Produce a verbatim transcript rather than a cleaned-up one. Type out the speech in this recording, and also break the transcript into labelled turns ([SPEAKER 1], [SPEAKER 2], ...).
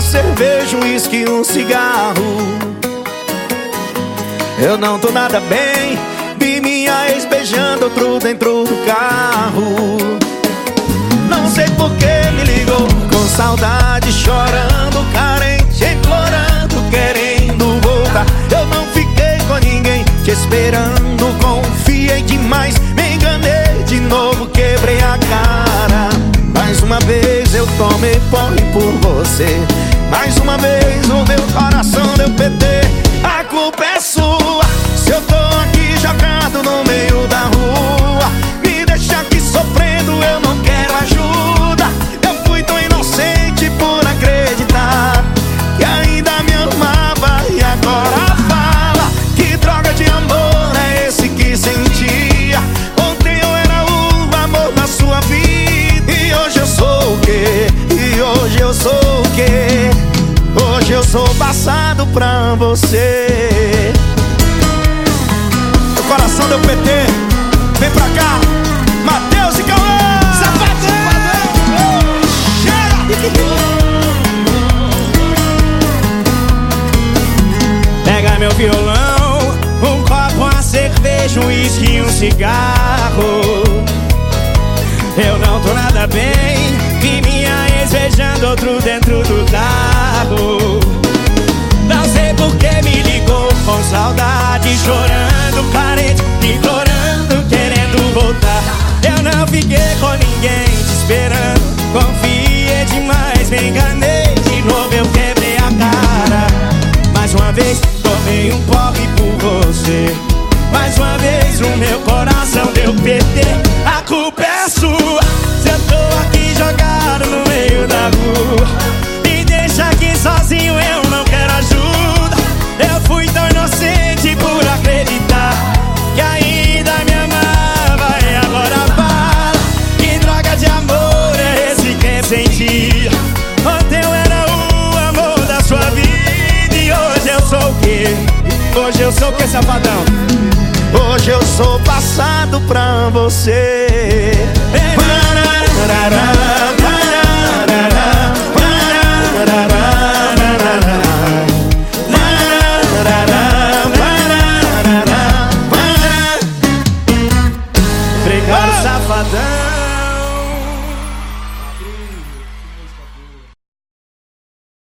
[SPEAKER 1] cerveja, um uísque, um cigarro. Eu não tô nada bem, vi minha ex beijando outro dentro do carro. Não sei por que me ligou, com saudade, chorando, carente, implorando, querendo voltar. Eu não fiquei com ninguém, te esperando, confiei demais, me enganei de novo, quebrei a cara. Mais uma vez eu tomei porre por você, mais uma vez o meu coração deu P T. A culpa é sua, se eu tô aqui jogado no meio da rua. Me deixa aqui sofrendo, eu não quero ajuda. Eu fui tão inocente por acreditar que ainda me amava, e agora fala que droga de amor é esse que sentia. Ontem eu era o amor da sua vida, e hoje eu sou o quê? E hoje eu sou o quê? Hoje eu sou passado pra você. O coração deu P T. Vem pra cá, Matheus e Cauã. Safadão! Chega! Pega meu violão, um copo, uma cerveja, um uísque e um cigarro. Eu não tô nada bem, vi minha ex beijando outro dentro do carro. Não sei por que me ligou, com saudade, chorando, carente, implorando, querendo voltar. Eu não fiquei com ninguém, te esperando, confiei demais, me enganei de novo, eu quebrei a cara. Mais uma vez tomei um porre por você, mais uma vez o meu coração deu P T. A culpa é sua, se eu tô aqui jogado no meio da rua. Me deixa aqui sozinho, eu não quero ajuda. Eu fui tão inocente por acreditar que ainda me amava, e agora fala que droga de amor é esse que sentia. Ontem eu era o amor da sua vida, e hoje eu sou o quê? Hoje eu sou o quê, safadão? Hoje eu sou passado pra você. Obrigado, safadão.